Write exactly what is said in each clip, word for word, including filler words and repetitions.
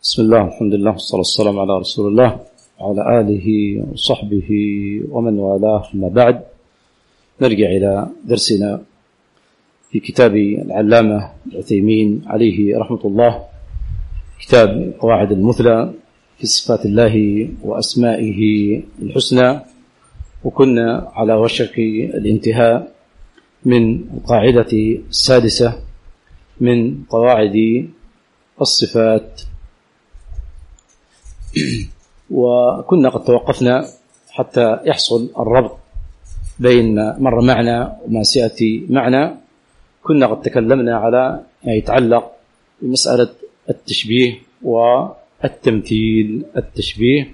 بسم الله، الحمد لله، والصلاة والسلام على رسول الله وعلى آله وصحبه ومن والاه. أما بعد، نرجع إلى درسنا في كتاب العلامة العثيمين عليه رحمة الله، كتاب قواعد المثلى في صفات الله وأسمائه الحسنى. وكنا على وشك الانتهاء من القاعدة السادسة من قواعد الصفات، وكنا قد توقفنا حتى يحصل الربط بين ما مر معنا وما سيأتي معنا. كنا قد تكلمنا على ما يتعلق بمسألة التشبيه والتمثيل التشبيه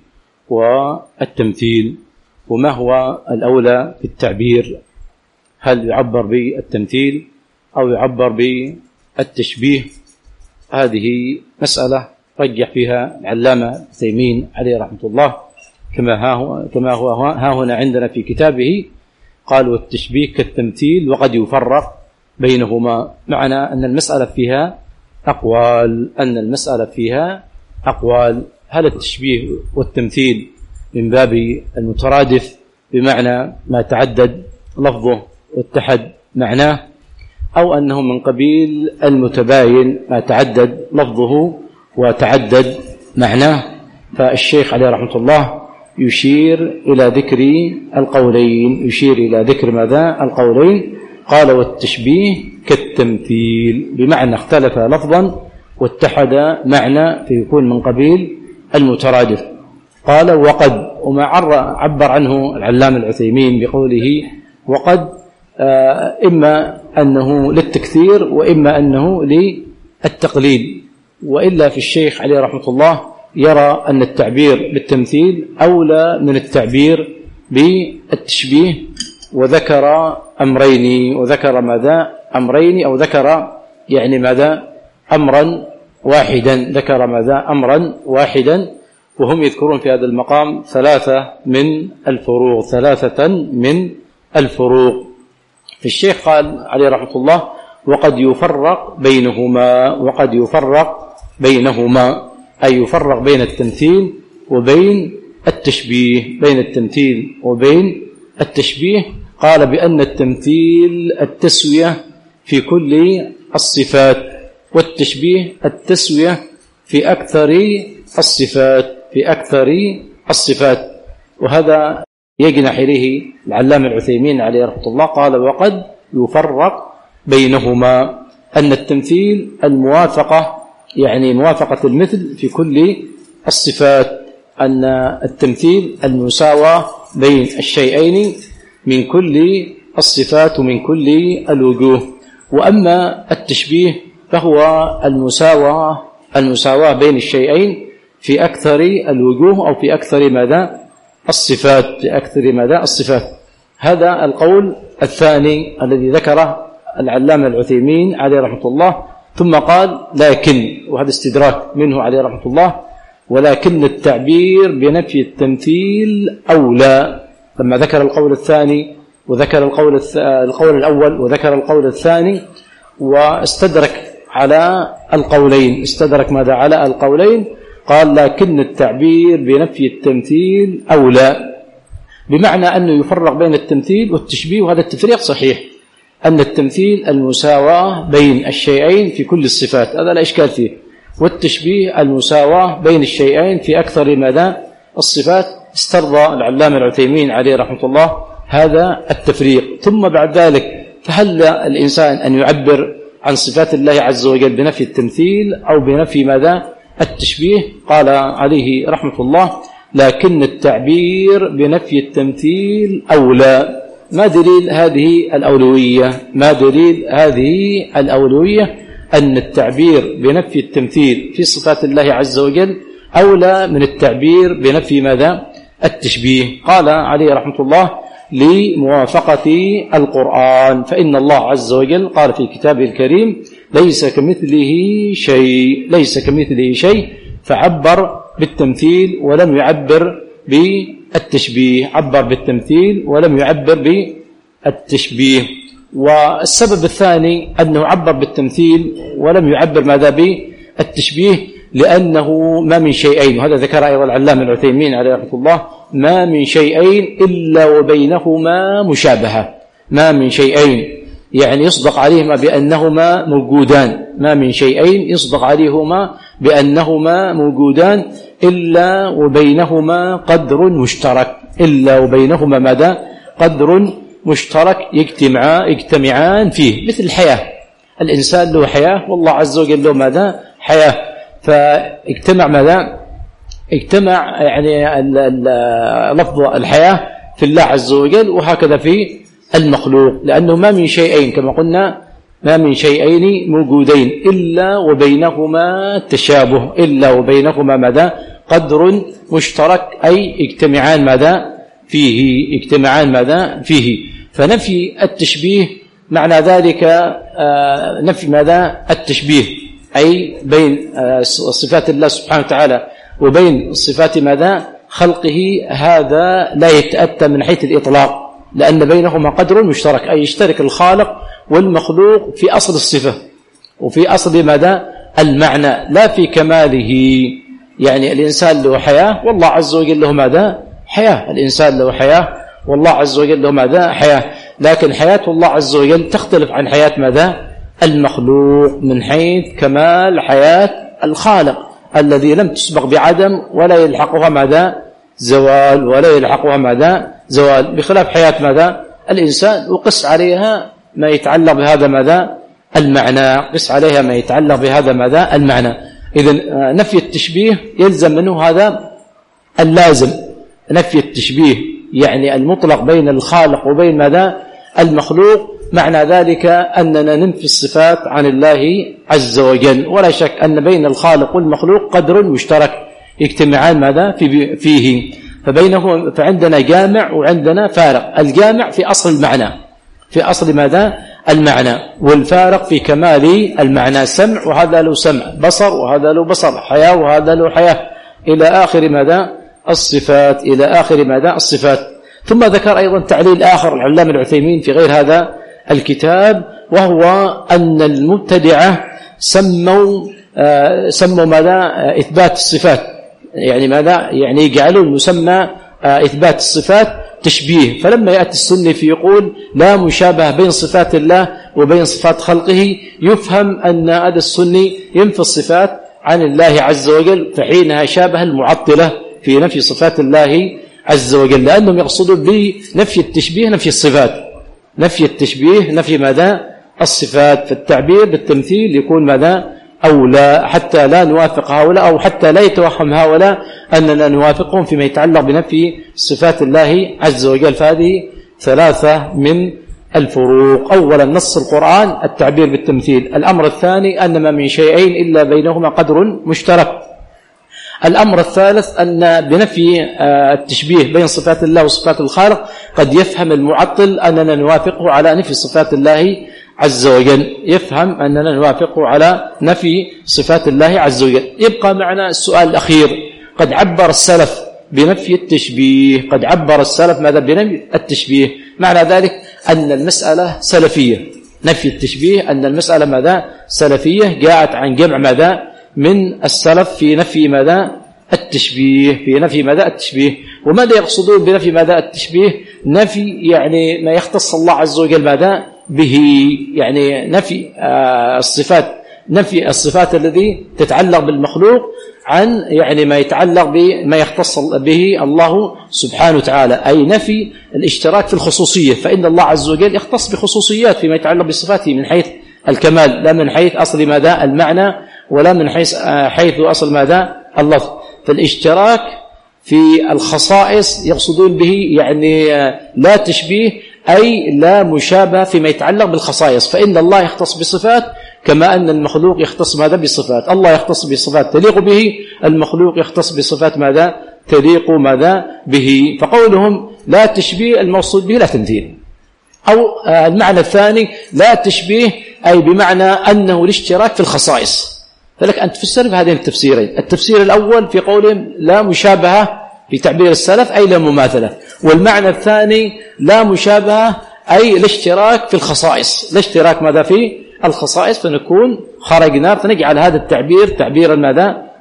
والتمثيل وما هو الأولى في التعبير، هل يعبر بالتمثيل أو يعبر بالتشبيه؟ هذه مسألة رجح فيها العلامة العثيمين عليه رحمة الله كما ها كما هو ها هنا عندنا في كتابه. قال: والتشبيه كالتمثيل وقد يفرق بينهما. معنى أن المسألة فيها أقوال أن المسألة فيها أقوال هل التشبيه والتمثيل من باب المترادف بمعنى ما تعدد لفظه واتحد معناه، أو أنه من قبيل المتباين ما تعدد لفظه وتعدد معناه. فالشيخ عليه رحمة الله يشير إلى ذكر القولين يشير إلى ذكر ماذا؟ القولين. قال: والتشبيه كالتمثيل، بمعنى اختلف لفظا واتحد معنى فيكون من قبيل المترادف. قال: وقد، وما عبر عنه العلامة العثيمين بقوله وقد، إما أنه للتكثير وإما أنه للتقليل، وإلا في الشيخ عليه رحمة الله يرى أن التعبير بالتمثيل أولى من التعبير بالتشبيه، وذكر أمرين وذكر ماذا؟ أمرين أو ذكر يعني ماذا؟ أمرا واحدا ذكر ماذا؟ أمرا واحدا. وهم يذكرون في هذا المقام ثلاثة من الفروق ثلاثة من الفروق. في الشيخ قال عليه رحمة الله: وقد يفرق بينهما وقد يفرق بينهما أي يفرق بين التمثيل وبين التشبيه بين التمثيل وبين التشبيه. قال: بأن التمثيل التسوية في كل الصفات، والتشبيه التسوية في أكثر الصفات في أكثر الصفات وهذا يجنح إليه العلامة العثيمين عليه رحمة الله. قال: وقد يفرق بينهما، أن التمثيل الموافقة يعني موافقة المثل في كل الصفات، أن التمثيل المساواة بين الشيئين من كل الصفات ومن كل الوجوه. وأما التشبيه فهو المساواة المساواة بين الشيئين في أكثر الوجوه أو في أكثر ماذا؟ الصفات في أكثر ماذا؟ الصفات. هذا القول الثاني الذي ذكره العلامة العثيمين عليه رحمة الله. ثم قال: لكن، وهذا استدراك منه عليه رحمة الله، ولكن التعبير بنفي التمثيل أولى. لما ذكر القول الثاني وذكر القول القول الأول وذكر القول الثاني واستدرك على القولين استدرك ماذا؟ على القولين. قال: لكن التعبير بنفي التمثيل أولى، بمعنى أنه يفرق بين التمثيل والتشبيه. وهذا التفريق صحيح، أن التمثيل المساواة بين الشيئين في كل الصفات، هذا لا إشكال فيه، والتشبيه المساواة بين الشيئين في أكثر ماذا؟ الصفات. استرضى العلامة العثيمين عليه رحمة الله هذا التفريق. ثم بعد ذلك فهل الإنسان أن يعبر عن صفات الله عز وجل بنفي التمثيل أو بنفي ماذا؟ التشبيه؟ قال عليه رحمة الله: لكن التعبير بنفي التمثيل أولى. ما دليل هذه الأولوية؟ ما دليل هذه الأولوية؟ أن التعبير بنفي التمثيل في صفات الله عز وجل أولى من التعبير بنفي ماذا؟ التشبيه. قال عليه رحمة الله: لموافقة القرآن، فإن الله عز وجل قال في كتابه الكريم: ليس كمثله شيء ليس كمثله شيء فعبر بالتمثيل ولم يعبر بالتشبيه عبر بالتمثيل ولم يعبر بالتشبيه. والسبب الثاني أنه عبر بالتمثيل ولم يعبر ماذا؟ بالتشبيه، لأنه ما من شيئين، وهذا ذكر أيضا العلامة العثيمين عليه رحمة الله، ما من شيئين إلا وبينهما مشابهة. ما من شيئين يعني يصدق عليهما بأنهما موجودان، ما من شيئين يصدق عليهما بأنهما موجودان إلا وبينهما قدر مشترك، إلا وبينهما ماذا؟ قدر مشترك يجتمع يجتمعان فيه، مثل الحياة. الإنسان له حياة والله عز وجل له ماذا؟ حياة. فاجتمع ماذا؟ اجتمع يعني لفظ الحياة في الله عز وجل، وهكذا في المخلوق، لأنه ما من شيئين كما قلنا، ما من شيئين موجودين إلا وبينهما تشابه، إلا وبينهما ماذا؟ قدر مشترك، أي اجتمعان ماذا؟ فيه، اجتمعان ماذا؟ فيه. فنفي التشبيه معنى ذلك آه نفي ماذا؟ التشبيه، أي بين آه صفات الله سبحانه وتعالى وبين صفات ماذا؟ خلقه، هذا لا يتأتى من حيث الإطلاق، لأن بينهما قدر مشترك، أي يشترك الخالق والمخلوق في أصل الصفة وفي أصل ماذا؟ المعنى، لا في كماله. يعني الإنسان له حياة والله عز وجل له ماذا؟ حياة. الإنسان له حياة والله عز وجل له ماذا؟ حياة. لكن حياة الله عز وجل تختلف عن حياة ماذا؟ المخلوق من حيث كمال حياة الخالق الذي لم تسبق بعدم ولا يلحقها ماذا؟ زوال، ولا يلحقها ماذا؟ زوال، بخلاف حياة ماذا؟ الإنسان، وقس عليها ما يتعلق بهذا ماذا؟ المعنى، قس عليها ما يتعلق بهذا ماذا؟ المعنى. إذن نفي التشبيه يلزم منه هذا اللازم، نفي التشبيه يعني المطلق بين الخالق وبين ماذا؟ المخلوق، معنى ذلك أننا ننفي الصفات عن الله عز وجل. ولا شك أن بين الخالق والمخلوق قدر مشترك يجتمعان ماذا؟ في فيه، فبينه فعندنا جامع وعندنا فارق. الجامع في أصل المعنى، في أصل ماذا؟ المعنى، والفارق في كمال المعنى، سمع وهذا له سمع، بصر وهذا له بصر، حياة وهذا له حياة، إلى آخر ماذا؟ الصفات، إلى آخر ماذا؟ الصفات. ثم ذكر أيضا تعليل آخر العلامة العثيمين في غير هذا الكتاب، وهو أن المبتدعة سموا آه سموا ماذا؟ آه إثبات الصفات، يعني ماذا؟ يعني يجعلوا المسمى آه إثبات الصفات تشبيه. فلما يأتي السني في يقول لا مشابهة بين صفات الله وبين صفات خلقه، يفهم أن هذا السني ينفي الصفات عن الله عز وجل، فحينها شابه المعطلة في نفي صفات الله عز وجل، لأنهم يقصدون بنفي التشبيه نفي الصفات، نفي التشبيه نفي ماذا؟ الصفات. فالتعبير بالتمثيل يكون ماذا؟ أولى، حتى لا نوافق هؤلاء، أو حتى لا يتوهم هؤلاء أننا نوافقهم فيما يتعلق بنفي صفات الله عز وجل. فهذه ثلاثة من الفروق. أولا نص القرآن التعبير بالتمثيل. الأمر الثاني أن ما من شيئين إلا بينهما قدر مشترك. الأمر الثالث أن بنفي التشبيه بين صفات الله وصفات الخالق قد يفهم المعطل أننا نوافقه على نفي صفات الله عز وجل، يفهم أننا نوافقه على نفي صفات الله عز وجل. يبقى معنا السؤال الأخير، قد عبر السلف بنفي التشبيه، قد عبر السلف ماذا؟ بنفي التشبيه، معنى ذلك أن المسألة سلفية، نفي التشبيه أن المسألة ماذا؟ سلفية، جاءت عن جمع ماذا؟ من السلف في نفي ماذا؟ التشبيه، في نفي ماذا؟ التشبيه. وماذا يقصدون بنفي ماذا؟ التشبيه؟ نفي يعني ما يختص الله عز وجل ماذا؟ به، يعني نفي آه الصفات، نفي الصفات الذي تتعلق بالمخلوق عن يعني ما يتعلق بما يختص به الله سبحانه وتعالى، أي نفي الاشتراك في الخصوصية، فإن الله عز وجل يختص بخصوصيات فيما يتعلق بصفاته من حيث الكمال، لا من حيث أصل ماذا؟ المعنى، ولا من حيث حيث أصل ماذا؟ اللفظ. فالاشتراك في الخصائص يقصدون به يعني لا تشبيه، أي لا مشابه فيما يتعلق بالخصائص، فإن الله يختص بصفات كما أن المخلوق يختص ماذا؟ بصفات. الله يختص بصفات تليق به، المخلوق يختص بصفات ماذا؟ تليق ماذا؟ به. فقولهم لا تشبيه المقصود به لا تمثيل. أو المعنى الثاني لا تشبيه أي بمعنى أنه الاشتراك في الخصائص. فلك أن تفسر بهذين التفسيرين. التفسير الأول في قولهم لا مشابهة في تعبير السلف أي لا مماثلة، والمعنى الثاني لا مشابهة أي الاشتراك في الخصائص، الاشتراك ماذا؟ في الخصائص، فنكون خرجنا فنجعل هذا التعبير تعبيرا ماذا؟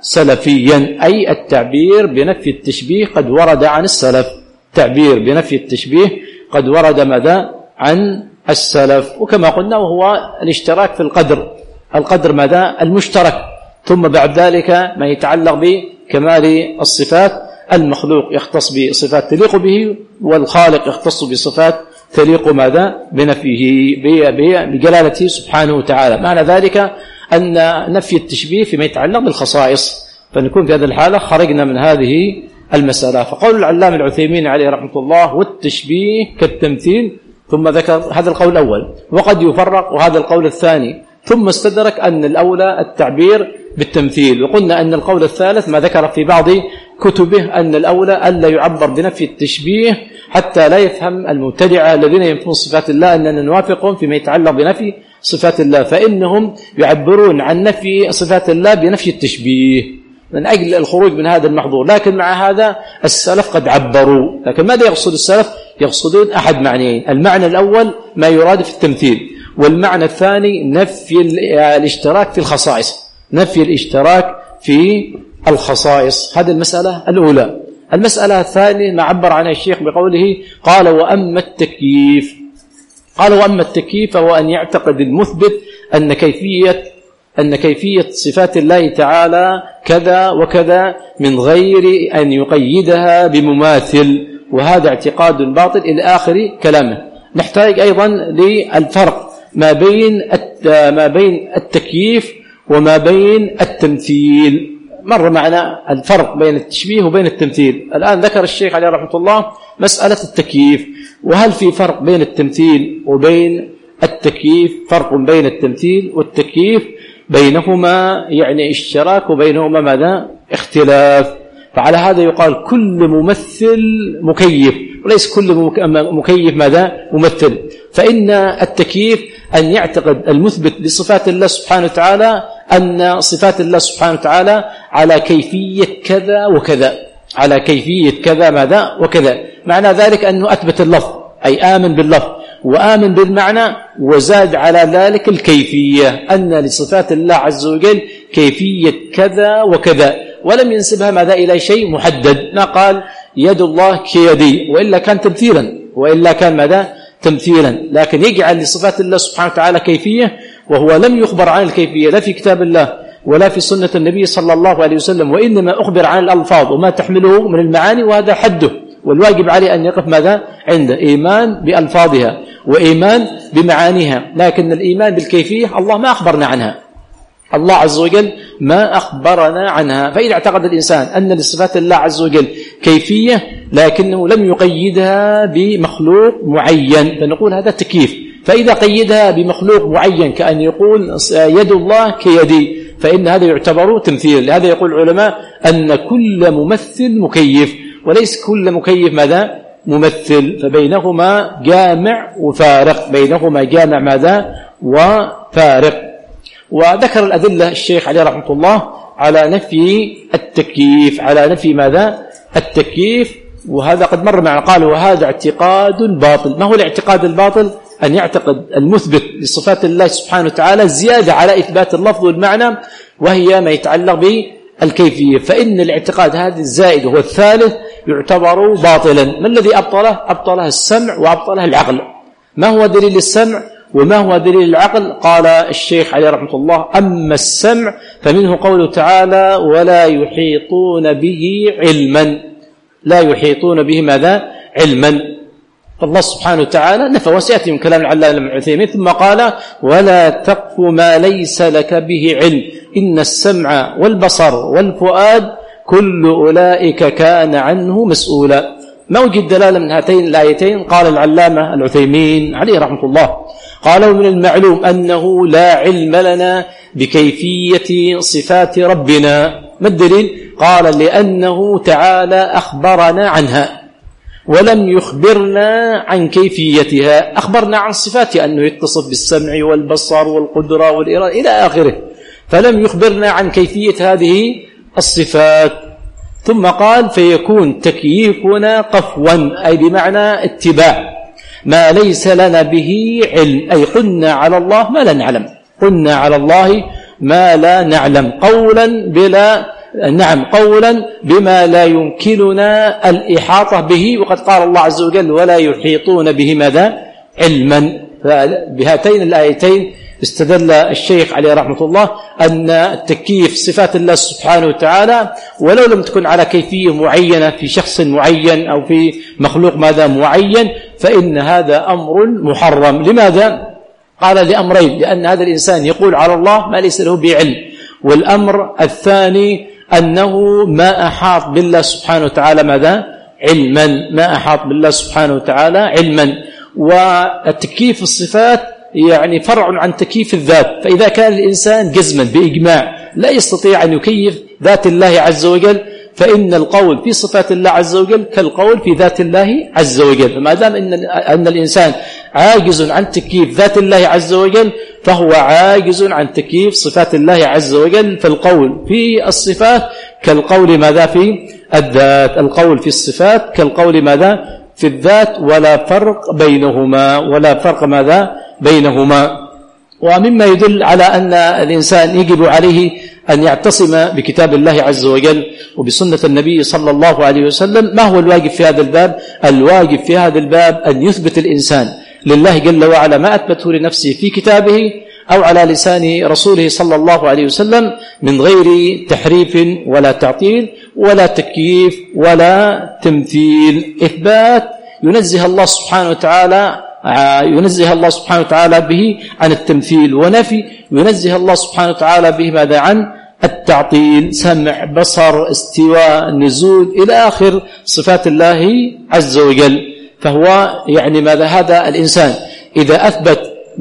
سلفيا، أي التعبير بنفي التشبيه قد ورد عن السلف، تعبير بنفي التشبيه قد ورد ماذا عن السلف. وكما قلنا وهو الاشتراك في القدر، القدر ماذا المشترك، ثم بعد ذلك ما يتعلق بكمال الصفات، المخلوق يختص بصفات تليق به، والخالق يختص بصفات تليق ماذا بنفيه بجلالته سبحانه وتعالى. معنى ذلك أن نفي التشبيه فيما يتعلق بالخصائص، فنكون في هذه الحالة خرجنا من هذه المسألة. فقول العلامة العثيمين عليه رحمة الله: والتشبيه كالتمثيل، ثم ذكر هذا القول الأول، وقد يفرق وهذا القول الثاني، ثم استدرك أن الأولى التعبير بالتمثيل. وقلنا أن القول الثالث ما ذكر في بعض كتبه أن الأولى ألا يعبر بنفي التشبيه حتى لا يفهم المبتدعة الذين ينفون صفات الله أننا نوافقهم فيما يتعلق بنفي صفات الله، فإنهم يعبرون عن نفي صفات الله بنفي التشبيه من أجل الخروج من هذا المحظور. لكن مع هذا السلف قد عبروا، لكن ماذا يقصد السلف؟ يقصدون أحد معنيين: المعنى الأول ما يراد في التمثيل، والمعنى الثاني نفي الاشتراك في الخصائص، نفي الاشتراك في الخصائص. هذه المسألة الأولى. المسألة الثانية ما عبر عنها الشيخ بقوله: قال وأما التكييف، قال وأما التكييف فهو أن يعتقد المثبت أن كيفية أن كيفية صفات الله تعالى كذا وكذا من غير أن يقيدها بمماثل، وهذا اعتقاد باطل إلى آخر كلامه. نحتاج أيضا للفرق ما بين ما بين التكييف وما بين التمثيل. مر معنا الفرق بين التشبيه وبين التمثيل، الآن ذكر الشيخ عليه رحمة الله مسألة التكييف. وهل في فرق بين التمثيل وبين التكييف؟ فرق بين التمثيل والتكييف، بينهما يعني اشتراك وبينهما ماذا؟ اختلاف. فعلى هذا يقال كل ممثل مكيف، وليس كل مكيف ماذا؟ ممثل. فإن التكييف أن يعتقد المثبت لصفات الله سبحانه وتعالى أن صفات الله سبحانه وتعالى على كيفية كذا وكذا، على كيفية كذا ماذا وكذا. معنى ذلك أنه أثبت اللفظ، أي آمن باللفظ وآمن بالمعنى، وزاد على ذلك الكيفية، أن لصفات الله عز وجل كيفية كذا وكذا، ولم ينسبها ماذا إلى شيء محدد. ما قال يد الله كيدي، وإلا كان تمثيلا، وإلا كان ماذا؟ تمثيلا. لكن يجعل لصفات الله سبحانه وتعالى كيفية وهو لم يخبر عن الكيفية لا في كتاب الله ولا في سنة النبي صلى الله عليه وسلم، وإنما أخبر عن الألفاظ وما تحمله من المعاني، وهذا حده، والواجب عليه أن يقف ماذا؟ عنده إيمان بألفاظها وإيمان بمعانيها. لكن الإيمان بالكيفية الله ما أخبرنا عنها، الله عز وجل ما أخبرنا عنها. فإذا اعتقد الإنسان أن لصفات الله عز وجل كيفية لكنه لم يقيدها بمخلوق معين فنقول هذا تكييف. فإذا قيدها بمخلوق معين كأن يقول يد الله كيدي فإن هذا يعتبر تمثيل. لهذا يقول العلماء أن كل ممثل مكيف وليس كل مكيف ماذا؟ ممثل. فبينهما جامع وفارق، بينهما جامع ماذا؟ وفارق. وذكر الأدلة الشيخ عليه رحمة الله على نفي التكييف، على نفي ماذا؟ التكييف. وهذا قد مر معنا، قال وهذا اعتقاد باطل. ما هو الاعتقاد الباطل؟ أن يعتقد المثبت لصفات الله سبحانه وتعالى زيادة على إثبات اللفظ والمعنى، وهي ما يتعلق بالكيفية. فإن الاعتقاد هذا الزائد هو الثالث يعتبر باطلا. ما الذي أبطله؟ أبطله السمع وأبطله العقل. ما هو دليل السمع وما هو دليل العقل؟ قال الشيخ عليه رحمة الله أما السمع فمنه قوله تعالى ولا يحيطون به علما، لا يحيطون به ماذا؟ علما. فالله سبحانه وتعالى نفى، وسيأتي من كلام العلامة ابن عثيمين ثم قال ولا تقف ما ليس لك به علم إن السمع والبصر والفؤاد كل أولئك كان عنه مسؤولا. ما وجد دلالة من هاتين الآيتين؟ قال العلامة العثيمين عليه رحمة الله قالوا من المعلوم أنه لا علم لنا بكيفية صفات ربنا. ما الدليل؟ قال لأنه تعالى أخبرنا عنها ولم يخبرنا عن كيفيتها. أخبرنا عن صفاته أنه يتصف بالسمع والبصر والقدرة والإرادة إلى آخره، فلم يخبرنا عن كيفية هذه الصفات. ثم قال فيكون تكييفنا قفوا، أي بمعنى اتباع ما ليس لنا به علم، أي قلنا على الله ما لا نعلم، قلنا على الله ما لا نعلم قولا بلا نعم قولا بما لا يمكننا الإحاطة به، وقد قال الله عز وجل ولا يحيطون به ماذا علما. بهاتين الآيتين استدل الشيخ عليه رحمة الله أن التكييف صفات الله سبحانه وتعالى ولو لم تكن على كيفية معينة في شخص معين أو في مخلوق ماذا معين، فإن هذا أمر محرم. لماذا؟ قال لأمرين: لأن هذا الإنسان يقول على الله ما ليس له بعلم، والأمر الثاني أنه ما أحاط بالله سبحانه وتعالى ماذا علما، ما أحاط بالله سبحانه وتعالى علما. والتكييف الصفات يعني فرع عن تكييف الذات، فإذا كان الإنسان جزما بإجماع لا يستطيع أن يكيف ذات الله عز وجل، فإن القول في صفات الله عز وجل كالقول في ذات الله عز وجل. فما دام إن, أن الإنسان عاجز عن تكييف ذات الله عز وجل فهو عاجز عن تكييف صفات الله عز وجل. فالقول في الصفات كالقول ماذا في الذات، القول في الصفات كالقول ماذا في الذات، ولا فرق بينهما، ولا فرق ماذا بينهما. ومما يدل على أن الإنسان يجب عليه أن يعتصم بكتاب الله عز وجل وبسنة النبي صلى الله عليه وسلم. ما هو الواجب في هذا الباب؟ الواجب في هذا الباب أن يثبت الإنسان لله جل وعلا ما أثبته لنفسه في كتابه أو على لسان رسوله صلى الله عليه وسلم من غير تحريف ولا تعطيل ولا تكييف ولا تمثيل. إثبات ينزه الله سبحانه وتعالى ينزه الله سبحانه وتعالى به عن التمثيل، ونفي ينزه الله سبحانه وتعالى به ماذا عن التعطيل، سمع بصر استواء نزول إلى آخر صفات الله عز وجل. فهو يعني ماذا هذا الإنسان إذا أثبت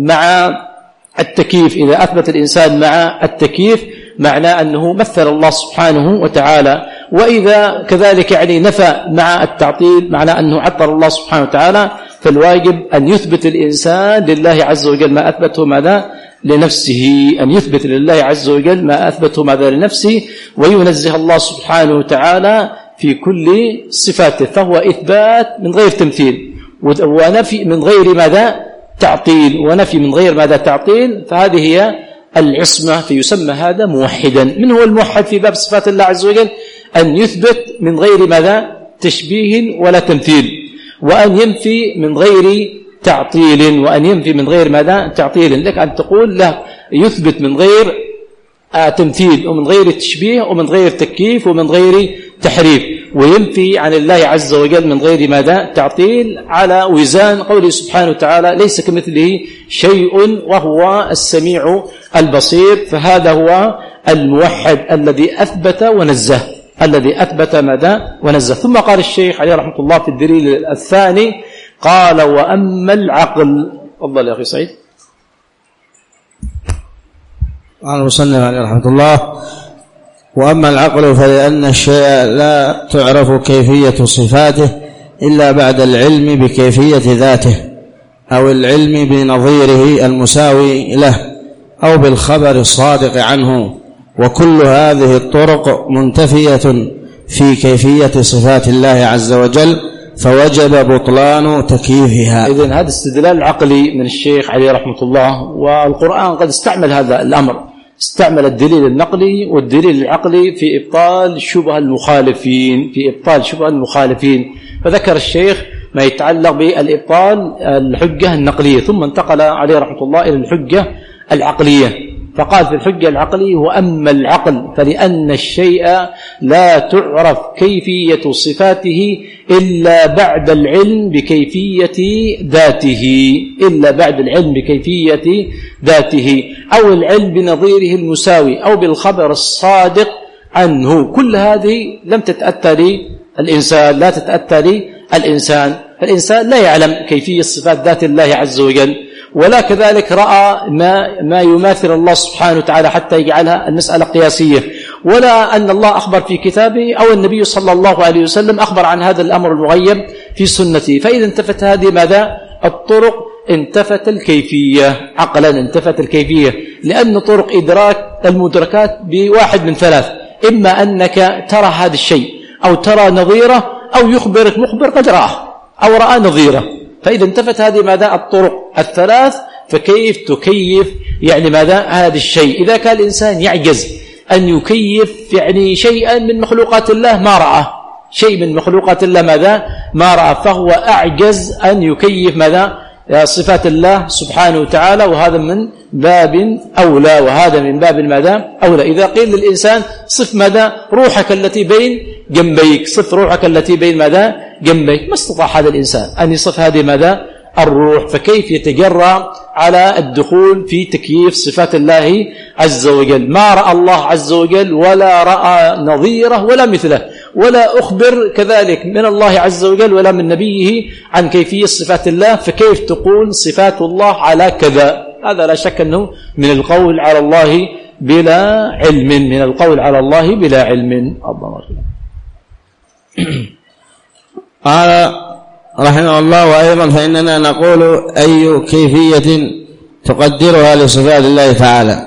مع التكييف إذا أثبت الإنسان مع التكييف معناه أنه مثل الله سبحانه وتعالى، وإذا كذلك يعني نفى مع التعطيل معناه أنه عطل الله سبحانه وتعالى. فالواجب أن يثبت الإنسان لله عز وجل ما أثبته ماذا لنفسه، أن يثبت لله عز وجل ما أثبته ماذا لنفسه، وينزه الله سبحانه وتعالى في كل صفاته. فهو إثبات من غير تمثيل، ونفي من غير ماذا تعطيل، ونفي من غير ماذا تعطيل. فهذه هي العصمة، فيسمى هذا موحدا. من هو الموحد في باب صفات الله عز وجل؟ أن يثبت من غير ماذا تشبيه ولا تمثيل، وأن ينفي من غير تعطيل، وأن ينفي من غير ماذا تعطيل. لك أن تقول لا، يثبت من غير تمثيل ومن غير تشبيه ومن غير تكييف ومن غير تحريف، وينفي عن الله عز وجل من غير ماذا تعطيل، على وزان قوله سبحانه وتعالى ليس كمثله شيء وهو السميع البصير. فهذا هو الموحد الذي أثبت ونزه، الذي أثبت ماذا ونزه. ثم قال الشيخ عليه رحمة الله في الدليل الثاني قال وأما العقل. تفضل يا أخي سعيد. قال المصنف عليه رحمة الله وأما العقل فلأن الشيء لا تعرف كيفية صفاته إلا بعد العلم بكيفية ذاته أو العلم بنظيره المساوي له أو بالخبر الصادق عنه، وكل هذه الطرق منتفية في كيفية صفات الله عز وجل، فوجب بطلان تكييفها. إذن هذا استدلال العقلي من الشيخ عليه رحمة الله، والقرآن قد استعمل هذا الأمر، استعمل الدليل النقلي والدليل العقلي في إبطال شبه المخالفين في إبطال شبه المخالفين. فذكر الشيخ ما يتعلق بالإبطال الحجة النقلية، ثم انتقل عليه رحمة الله إلى الحجة العقلية، فقال في الحجة العقلية وأما العقل فلأن الشيء لا تعرف كيفية صفاته إلا بعد العلم بكيفية ذاته إلا بعد العلم بكيفية ذاته أو العلم بنظيره المساوي أو بالخبر الصادق عنه. كل هذه لم تتأتى للإنسان لا تتأتى للإنسان فالإنسان لا يعلم كيفية صفات ذات الله عز وجل، ولا كذلك رأى ما, ما يماثل الله سبحانه وتعالى حتى يجعلها المسألة قياسية، ولا أن الله أخبر في كتابه أو النبي صلى الله عليه وسلم أخبر عن هذا الأمر المغيب في سنته. فإذا انتفت هذه ماذا الطرق انتفت الكيفية، عقلا انتفت الكيفية، لأن طرق إدراك المدركات بواحد من ثلاث: إما أنك ترى هذا الشيء أو ترى نظيره أو يخبرك مخبر قد رآه أو رأى نظيره. فإذا انتفت هذه ماذا الطرق الثلاث، فكيف تكيف يعني ماذا هذا الشيء؟ إذا كان الإنسان يعجز أن يكيف يعني شيئا من مخلوقات الله ما رأى شيء من مخلوقات الله ماذا ما رأى، فهو أعجز أن يكيف ماذا صفات الله سبحانه وتعالى، وهذا من باب أولى وهذا من باب ماذا أولى. إذا قيل للإنسان صف ماذا روحك التي بين جنبيك، صف روحك التي بين ماذا جنبيك، ما استطاع هذا الإنسان أن يصف هذه ماذا الروح، فكيف يتجرأ على الدخول في تكييف صفات الله عز وجل؟ ما رأى الله عز وجل ولا رأى نظيره ولا مثله، ولا أخبر كذلك من الله عز وجل ولا من نبيه عن كيفية صفات الله، فكيف تقول صفات الله على كذا؟ هذا لا شك أنه من القول على الله بلا علم، من القول على الله بلا علم. قال رحمه الله: وأيضا فإننا نقول أي كيفية تقدرها لصفات الله تعالى،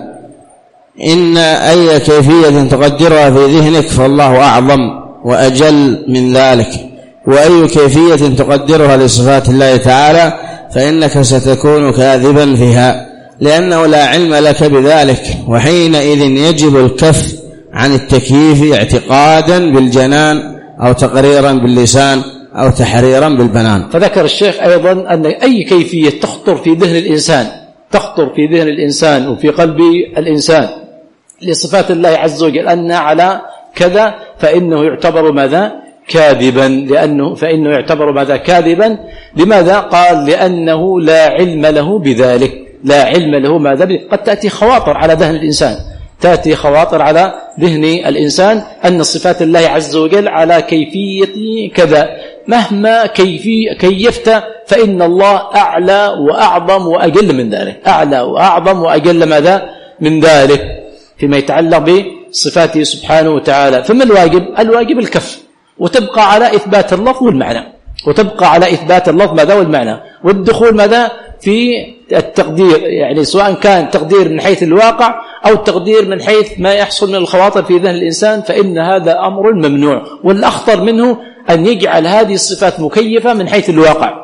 إن أي كيفية تقدرها في ذهنك فالله أعظم وأجل من ذلك، وأي كيفية تقدرها لصفات الله تعالى فإنك ستكون كاذبا فيها، لأنه لا علم لك بذلك، وحينئذ يجب الكف عن التكييف اعتقادا بالجنان أو تقريرا باللسان أو تحريرا بالبنان. فذكر الشيخ أيضا أن أي كيفية تخطر في ذهن الإنسان تخطر في ذهن الإنسان وفي قلب الإنسان لصفات الله عز وجل أنها على كذا فإنه يعتبر ماذا كاذبا، لأنه فإنه يعتبر ماذا كاذبا. لماذا؟ قال لأنه لا علم له بذلك، لا علم له ماذا. قد تأتي خواطر على ذهن الإنسان، تأتي خواطر على ذهن الإنسان أن صفات الله عز وجل على كيفية كذا، مهما كيفي كيفت فإن الله أعلى وأعظم وأجل من ذلك، أعلى وأعظم وأجل ماذا من ذلك فيما يتعلق بصفاته سبحانه وتعالى. فما الواجب؟ الواجب الكف، وتبقى على إثبات اللفظ والمعنى، وتبقى على إثبات اللفظ ماذا والمعنى، والدخول ماذا في التقدير، يعني سواء كان تقدير من حيث الواقع أو تقدير من حيث ما يحصل من الخواطر في ذهن الإنسان، فإن هذا أمر ممنوع. والأخطر منه أن يجعل هذه الصفات مكيفة من حيث الواقع،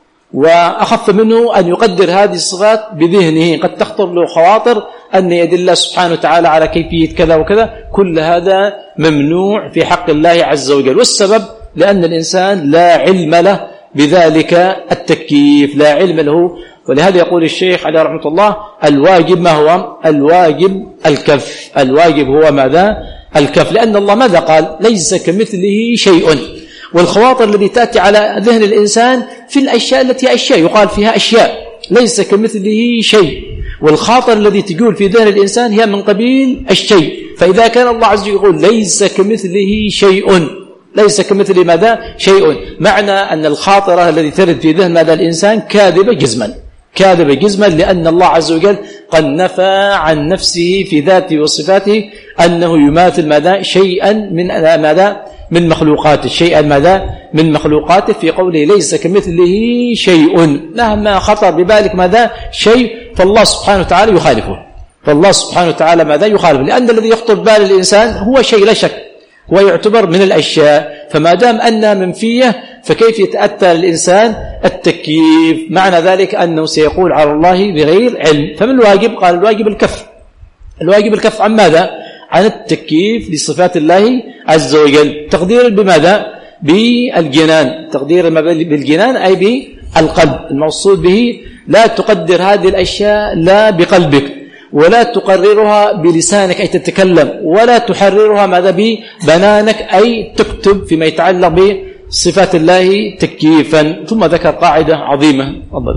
وأخف منه أن يقدر هذه الصفات بذهنه. قد تخطر له خواطر أن يد الله سبحانه وتعالى على كيفية كذا وكذا، كل هذا ممنوع في حق الله عز وجل. والسبب لأن الإنسان لا علم له بذلك التكييف، لا علم له. ولهذا يقول الشيخ عليه رحمة الله: الواجب ما هو؟ الواجب الكف، الواجب هو ماذا؟ الكف، لأن الله ماذا قال؟ ليس كمثله شيء. والخواطر التي تأتي على ذهن الإنسان في الأشياء التي أشياء يقال فيها أشياء ليس كمثله شيء، والخاطر الذي تقول في ذهن الإنسان هي من قبيل الشيء. فإذا كان الله عز وجل يقول ليس كمثله شيء، ليس كمثل ماذا شيء، معنى أن الخاطرة التي ترد في ذهن ماذا الإنسان كاذبة جزما، كاذبة جزما، لأن الله عز وجل قد نفى عن نفسه في ذاته وصفاته أنه يماثل ماذا شيئا من ماذا من مخلوقاته، شيئا ماذا من مخلوقاته، في قوله ليس كمثله شيء. مهما خطر ببالك ماذا شيء فالله سبحانه وتعالى يخالفه، فالله سبحانه وتعالى ماذا يخالفه، لأن الذي يخطر ببال الإنسان هو شيء لا شك، هو يعتبر من الأشياء. فما دام أنها منفية فكيف يتأتى للإنسان التكييف؟ معنى ذلك أنه سيقول على الله بغير علم. فمن الواجب؟ قال الواجب الكف، الواجب الكف عن ماذا؟ عن التكييف لصفات الله عز وجل. تقدير بماذا؟ بالجنان، تقدير بالجنان أي بالقلب. المقصود به لا تقدر هذه الأشياء لا بقلبك، ولا تقررها بلسانك أي تتكلم، ولا تحررها ماذا ببنانك أي تكتب فيما يتعلق بصفات الله تكييفا. ثم ذكر قاعدة عظيمة.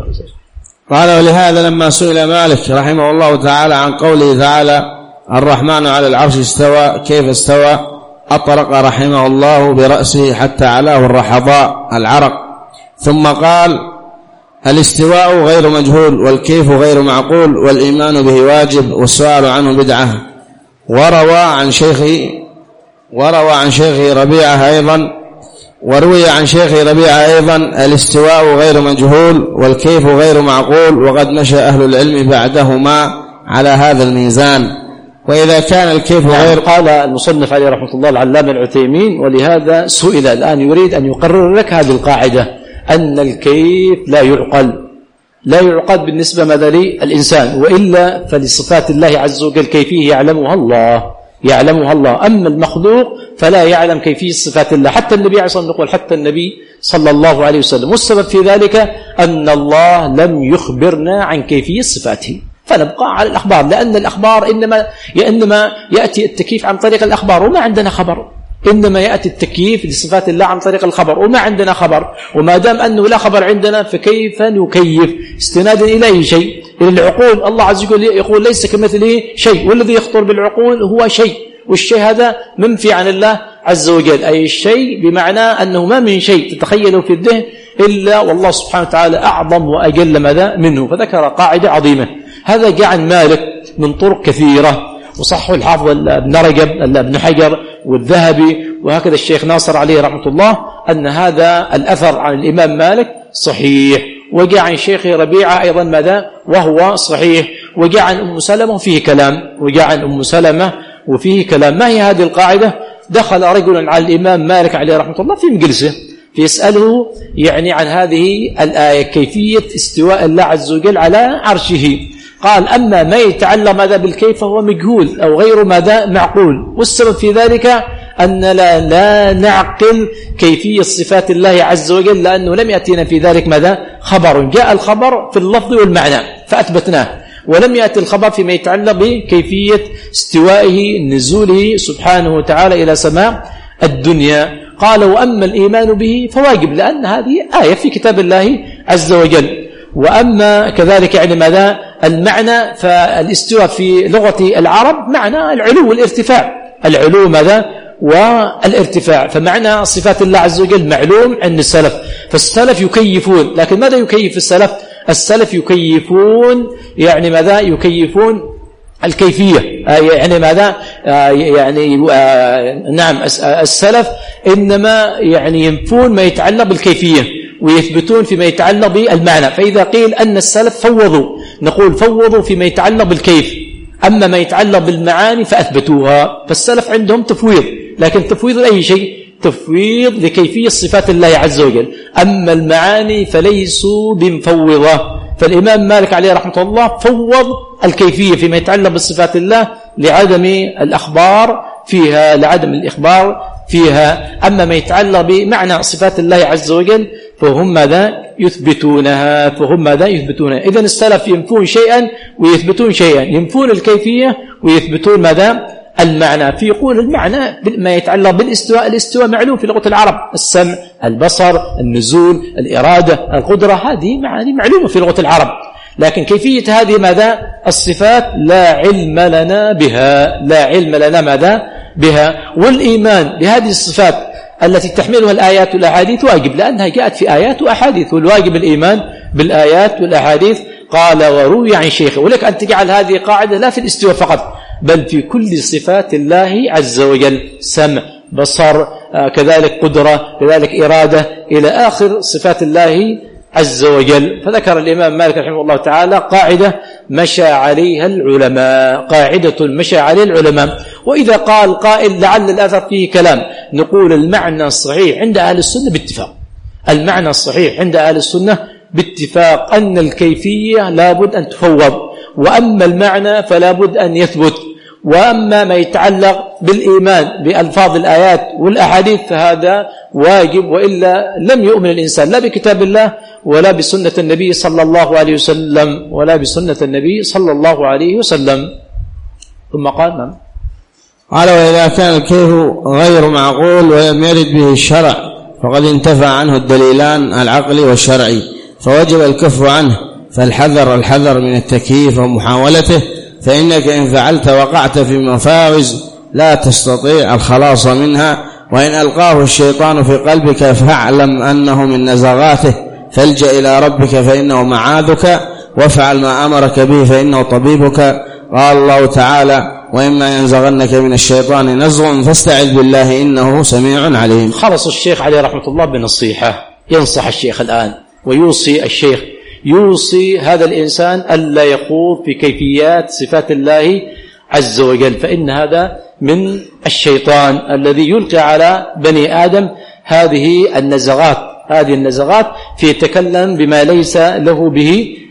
قال: ولهذا لما سئل مالك رحمه الله تعالى عن قوله تعالى الرحمن على العرش استوى كيف استوى، أطرق رحمه الله برأسه حتى علاه الرحضاء العرق، ثم قال: الاستواء غير مجهول، والكيف غير معقول، والإيمان به واجب، والسؤال عنه بدعة. وروى عن شيخه وروى عن شيخه ربيعة أيضا وروي عن شيخه ربيعة أيضا الاستواء غير مجهول والكيف غير معقول، وقد مشى أهل العلم بعدهما على هذا الميزان. وإذا كان الكيف غير، قال المصنف عليه رحمة الله العلامة العثيمين: ولهذا سئل الآن يريد أن يقرر لك هذه القاعدة أن الكيف لا يعقل، لا يعقل بالنسبة ماذا للإنسان، وإلا فلصفات الله عز وجل كيفية يعلمها الله، يعلمها الله، أما المخلوق فلا يعلم كيفية صفات الله. حتى النبي عليه الصلاة والسلام يقول حتى النبي صلى الله عليه وسلم، والسبب في ذلك أن الله لم يخبرنا عن كيفية صفاته، فنبقى على الأخبار، لأن الأخبار إنما إنما يأتي التكييف عن طريق الأخبار وما عندنا خبر، إنما يأتي التكييف لصفات الله عن طريق الخبر وما عندنا خبر. وما دام أنه لا خبر عندنا فكيف نكيف استنادا إلى أي شيء؟ إلى العقول. الله عز وجل يقول ليس كمثله شيء، والذي يخطر بالعقول هو شيء، والشيء هذا منفي عن الله عز وجل، أي الشيء بمعنى أنه ما من شيء تتخيله في الذهن إلا والله سبحانه وتعالى أعظم وأجل ماذا منه. فذكر قاعدة عظيمة. هذا جاء عن مالك من طرق كثيرة، وصحه الحافظ ابن رجب ابن حجر والذهبي، وهكذا الشيخ ناصر عليه رحمة الله، أن هذا الأثر عن الإمام مالك صحيح. وجاء عن شيخ ربيعة أيضا ماذا وهو صحيح. وجاء عن أم سلمة وفيه كلام، وجاء عن أم سلمة وفيه كلام. ما هي هذه القاعدة؟ دخل رجل على الإمام مالك عليه رحمة الله في مجلسه فيسأله يعني عن هذه الآية كيفية استواء الله عز وجل على عرشه. قال أما ما يتعلق ماذا بالكيف فهو مجهول أو غير ماذا معقول، والسبب في ذلك أن لا, لا نعقل كيفية صفات الله عز وجل، لأنه لم يأتينا في ذلك ماذا خبر. جاء الخبر في اللفظ والمعنى فأثبتناه، ولم يأتي الخبر فيما يتعلق بكيفية استوائه نزوله سبحانه وتعالى إلى سماء الدنيا. قال وأما الإيمان به فواجب، لأن هذه آية في كتاب الله عز وجل. وأما كذلك يعني ماذا المعنى، فالاستواء في لغة العرب معنى العلو والارتفاع، العلو ماذا والارتفاع. فمعنى صفات الله عز وجل معلوم عند السلف، فالسلف يكيفون. لكن ماذا يكيف السلف؟ السلف يكيفون يعني ماذا يكيفون الكيفية، يعني ماذا يعني نعم السلف إنما يعني ينفون ما يتعلق بالكيفية ويثبتون فيما يتعلق بالمعنى. فإذا قيل أن السلف فوضوا نقول فوضوا فيما يتعلق بالكيف، أما ما يتعلق بالمعاني فأثبتوها. فالسلف عندهم تفويض، لكن تفويض أي شيء؟ تفويض لكيفية صفات الله عز وجل. أما المعاني فليسوا بمفوضة. فالإمام مالك عليه رحمة الله فوض الكيفية فيما يتعلق بصفات الله لعدم الأخبار فيها، لعدم الإخبار فيها. أما ما يتعلق بمعنى صفات الله عز وجل فهم ماذا يثبتونها، فهم ماذا يثبتونها. إذن السلف ينفون شيئا ويثبتون شيئا، ينفون الكيفية ويثبتون ماذا المعنى. في يقول المعنى ما يتعلق بالاستواء، الاستواء معلوم في لغة العرب، السمع، البصر، النزول، الإرادة، القدرة، هذه معاني معلومة في لغة العرب. لكن كيفية هذه ماذا الصفات لا علم لنا بها، لا علم لنا ماذا بها. والإيمان بهذه الصفات التي تحملها الآيات والأحاديث واجب، لأنها جاءت في آيات وأحاديث، والواجب الإيمان بالآيات والأحاديث. قال وروي عن شيخه. ولك أن تجعل هذه قاعدة لا في الاستواء فقط، بل في كل صفات الله عز وجل، سمع، بصر، كذلك قدرة، كذلك إرادة، إلى آخر صفات الله عز وجل. فذكر الإمام مالك رحمه الله تعالى قاعدة مشى عليها العلماء، قاعدة مشى عليها العلماء. وإذا قال قائل لعل الأثر فيه كلام، نقول المعنى الصحيح عند أهل السنة باتفاق، المعنى الصحيح عند أهل السنة باتفاق أن الكيفية لابد أن تفوض، وأما المعنى فلا بد أن يثبت. وأما ما يتعلق بالإيمان بألفاظ الآيات والأحاديث فهذا واجب، وإلا لم يؤمن الإنسان لا بكتاب الله ولا بسنة النبي صلى الله عليه وسلم ولا بسنة النبي صلى الله عليه وسلم. ثم قال نعم قال وإذا كان الكيف غير معقول ولم يرد به الشرع فقد انتفى عنه الدليلان العقلي والشرعي، فوجب الكف عنه. فالحذر الحذر من التكييف ومحاولته، فإنك إن فعلت وقعت في مفاوز لا تستطيع الخلاص منها. وإن ألقاه الشيطان في قلبك فاعلم أنه من نزغاته، فالجأ إلى ربك فإنه معاذك، وافعل ما أمرك به فإنه طبيبك. قال الله تعالى وإما ينزغنك من الشيطان نزغ فاستعذ بالله إنه سميع عليم. خلص الشيخ عليه رحمة الله بنصيحة، ينصح الشيخ الآن ويوصي الشيخ، يوصي هذا الإنسان ألا يخوض في كيفيات صفات الله عز وجل، فإن هذا من الشيطان الذي يلقي على بني آدم هذه النزغات، هذه النزغات في يتكلم بما ليس له به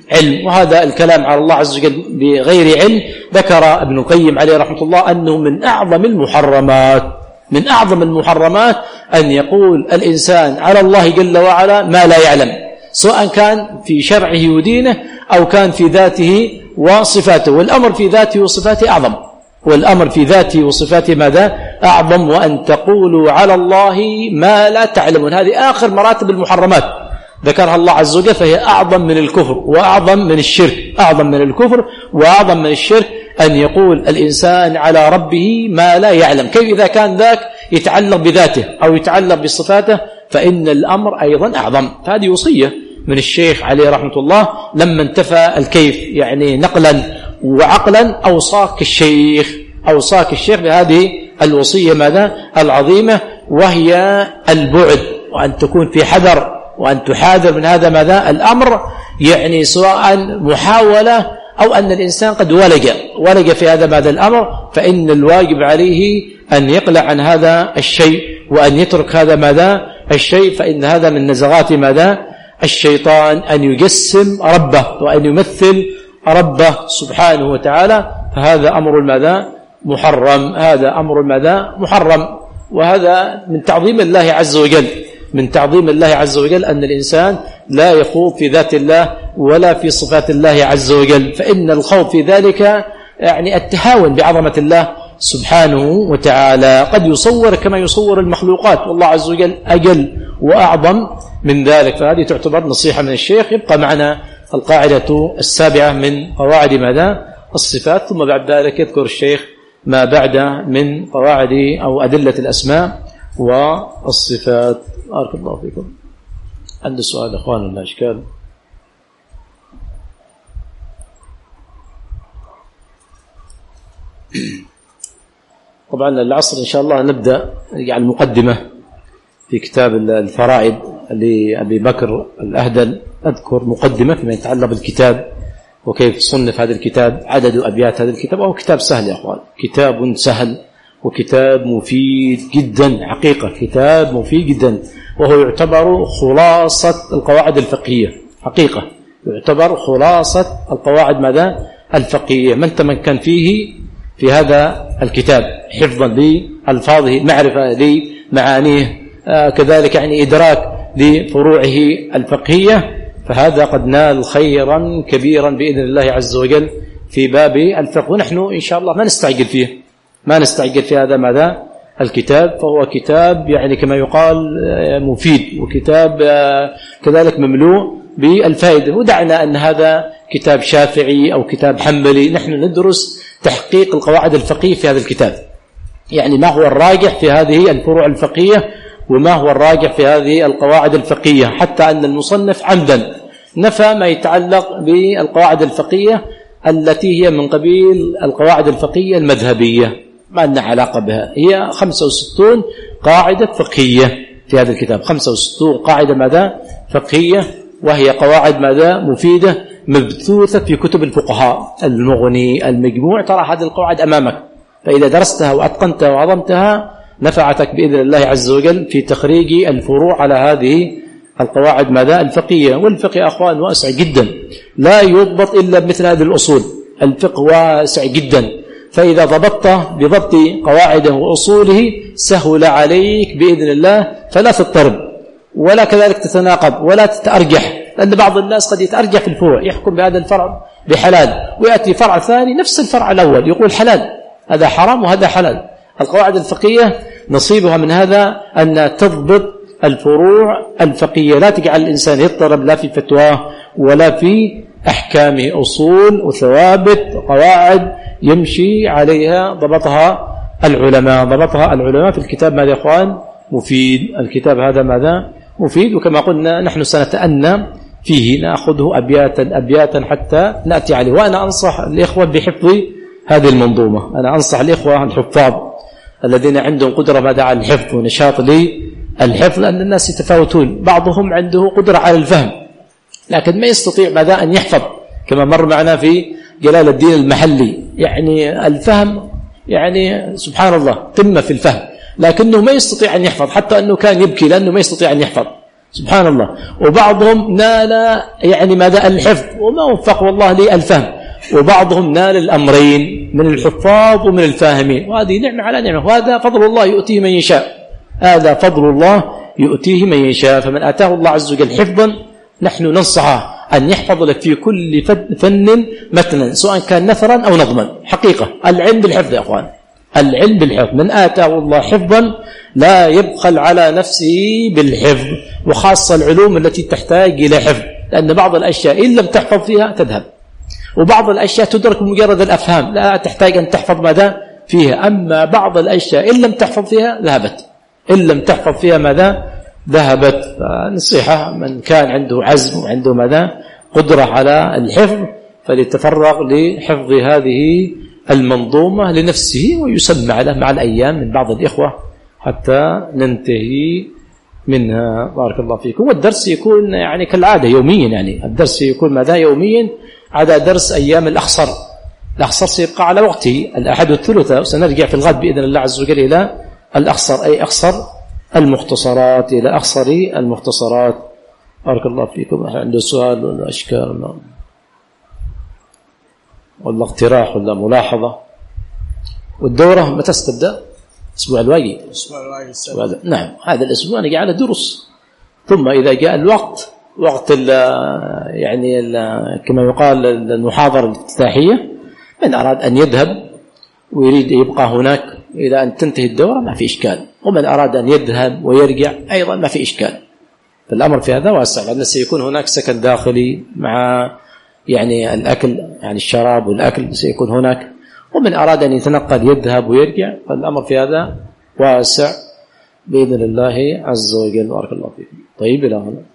علم. وهذا الكلام على الله عز وجل بغير علم ذكر ابن القيم عليه رحمة الله أنه من أعظم المحرمات، من أعظم المحرمات أن يقول الإنسان على الله جل وعلا ما لا يعلم، سواء كان في شرعه ودينه أو كان في ذاته وصفاته. والأمر في ذاته وصفاته أعظم، والأمر في ذاته وصفاته ماذا؟ أعظم. وأن تقولوا على الله ما لا تعلمون، هذه آخر مراتب المحرمات ذكرها الله عز وجل، فهي أعظم من الكفر وأعظم من الشرك. أعظم من الكفر وأعظم من الشرك أن يقول الإنسان على ربه ما لا يعلم. كيف إذا كان ذاك يتعلق بذاته أو يتعلق بصفاته، فإن الأمر أيضا أعظم. هذه وصية من الشيخ عليه رحمة الله لما انتفى الكيف، يعني نقلا وعقلا أوصاك الشيخ أوصاك الشيخ بهذه الوصية ماذا؟ العظيمة، وهي البعد، وأن تكون في حذر، وأن تحاذر من هذا ماذا؟ الأمر، يعني سواء محاولة أو أن الإنسان قد ولج ولج في هذا ماذا الأمر، فإن الواجب عليه أن يقلع عن هذا الشيء وأن يترك هذا ماذا الشيء، فإن هذا من نزغات ماذا الشيطان، أن يجسم ربه وأن يمثل ربه سبحانه وتعالى. فهذا أمر ماذا محرم، هذا أمر ماذا محرم. وهذا من تعظيم الله عز وجل، من تعظيم الله عز وجل أن الإنسان لا يخوض في ذات الله ولا في صفات الله عز وجل، فإن الخوض في ذلك يعني التهاون بعظمة الله سبحانه وتعالى. قد يصور كما يصور المخلوقات، والله عز وجل أجل وأعظم من ذلك. فهذه تعتبر نصيحة من الشيخ. يبقى معنا القاعدة السابعة من قواعد ماذا الصفات، ثم بعد ذلك يذكر الشيخ ما بعد من قواعد أو أدلة الأسماء والصفات. بارك الله فيكم. عند السؤال أخوان ولا إشكال؟ طبعا العصر إن شاء الله نبدأ يعني المقدمة في كتاب الفرائد لأبي بكر الأهدل. أذكر مقدمة فيما يتعلق بالكتاب وكيف صنف هذا الكتاب، عدد أبيات هذا الكتاب. وهو كتاب سهل يا أخوان، كتاب سهل وكتاب مفيد جدا، حقيقة كتاب مفيد جدا، وهو يعتبر خلاصة القواعد الفقهية، حقيقة يعتبر خلاصة القواعد ماذا الفقهية. من تمكن فيه في هذا الكتاب حفظا لألفاظه، معرفة لمعانيه، آه كذلك يعني إدراك لفروعه الفقهية، فهذا قد نال خيرا كبيرا بإذن الله عز وجل في باب الفقه. ونحن إن شاء الله ما نستعجل فيه، ما نستعجل في هذا ماذا الكتاب، فهو كتاب يعني كما يقال مفيد، وكتاب كذلك مملوء بالفائدة. ودعنا أن هذا كتاب شافعي أو كتاب حنبلي، نحن ندرس تحقيق القواعد الفقهية في هذا الكتاب، يعني ما هو الراجح في هذه الفروع الفقهية وما هو الراجح في هذه القواعد الفقهية، حتى أن المصنف عمدا نفى ما يتعلق بالقواعد الفقهية التي هي من قبيل القواعد الفقهية المذهبية، ما لنا علاقة بها. هي خمسة وستون قاعدة فقهية في هذا الكتاب، خمسة وستون قاعدة ماذا فقهية، وهي قواعد ماذا مفيدة مبثوثة في كتب الفقهاء، المغني، المجموع. ترى هذه القواعد أمامك، فإذا درستها وأتقنتها وعظمتها نفعتك بإذن الله عز وجل في تخريج الفروع على هذه القواعد ماذا الفقهية. والفقه أخوان واسع جدا، لا يضبط إلا بمثل هذه الأصول. الفقه واسع جدا، فإذا ضبطته بضبط قواعده وأصوله سهل عليك بإذن الله، فلا تضطرب ولا كذلك تتناقض ولا تتأرجح، لأن بعض الناس قد يتأرجح في الفروع، يحكم بهذا الفرع بحلال ويأتي فرع ثاني نفس الفرع الأول يقول حلال، هذا حرام وهذا حلال. القواعد الفقهية نصيبها من هذا أن تضبط الفروع الفقهية، لا تجعل الإنسان يضطرب لا في فتواه ولا في أحكامه، أصول وثوابت قواعد يمشي عليها ضبطها العلماء، ضبطها العلماء في الكتاب. ماذا يا إخوان مفيد، الكتاب هذا ماذا مفيد، وكما قلنا نحن سنتأنى فيه، نأخذه أبياتا أبياتا حتى نأتي عليه. وأنا أنصح الإخوة بحفظ هذه المنظومة، أنا أنصح الإخوة الحفاظ الذين عندهم قدرة ماذا على الحفظ ونشاط للحفظ، لأن الناس يتفاوتون، بعضهم عنده قدرة على الفهم لكن ما يستطيع ماذا أن يحفظ، كما مر معنا في جلال الدين المحلي، يعني الفهم يعني سبحان الله قمة في الفهم، لكنه ما يستطيع أن يحفظ، حتى أنه كان يبكي لأنه ما يستطيع أن يحفظ. سبحان الله. وبعضهم نال يعني ماذا الحفظ وما وفقه الله للفهم، وبعضهم نال الأمرين من الحفاظ ومن الفاهمين، وهذه نعمة على نعمة، وهذا فضل الله يؤتيه من يشاء، هذا فضل الله يؤتيه من يشاء. فمن آتاه الله عز وجل حفظا نحن ننصحه أن يحفظ لك في كل فن متنا، سواء كان نثرا أو نظما. حقيقة العلم بالحفظ يا أخوان، العلم بالحفظ. من آتاه الله حفظا لا يبخل على نفسه بالحفظ، وخاصة العلوم التي تحتاج إلى حفظ، لأن بعض الأشياء إن لم تحفظ فيها تذهب، وبعض الأشياء تدرك بمجرد الأفهام، لا تحتاج أن تحفظ ماذا فيها. أما بعض الأشياء إن لم تحفظ فيها ذهبت، إن لم تحفظ فيها ماذا ذهبت. فنصيحة من كان عنده عزم وعنده ماذا قدرة على الحفظ فليتفرغ لحفظ هذه المنظومة لنفسه، ويسمع له مع الأيام من بعض الإخوة حتى ننتهي منها. بارك الله فيكم. والدرس يكون يعني كالعادة يوميا، يعني الدرس يكون ماذا يوميا، عدا درس أيام الأخصر. الأخصر سيبقى على وقته الأحد والثلاثاء، وسنرجع في الغد بإذن الله عز وجل إلى الأخصر، أي أخصر المختصرات، إلى أخصر المختصرات. بارك الله فيكم. عنده سؤال ولا أشكال ولا اقتراح ولا ملاحظة؟ والدورة متى تبدأ؟ الأسبوع الواقي. الأسبوع الواقي نعم، هذا الأسبوع نجي على دروس، ثم إذا جاء الوقت وقت ال يعني ال كما يقال المحاضرة الافتتاحية، من أراد أن يذهب ويريد يبقى هناك إلى أن تنتهي الدورة ما في إشكال، ومن أراد أن يذهب ويرجع أيضا ما في إشكال. فالأمر في هذا واسع، لأن سيكون هناك سكن داخلي مع يعني الأكل، يعني الشراب والأكل سيكون هناك، ومن أراد أن يتنقل يذهب ويرجع، فالأمر في هذا واسع بإذن الله عز وجل. بارك الله فيكم. طيب إلى هنا.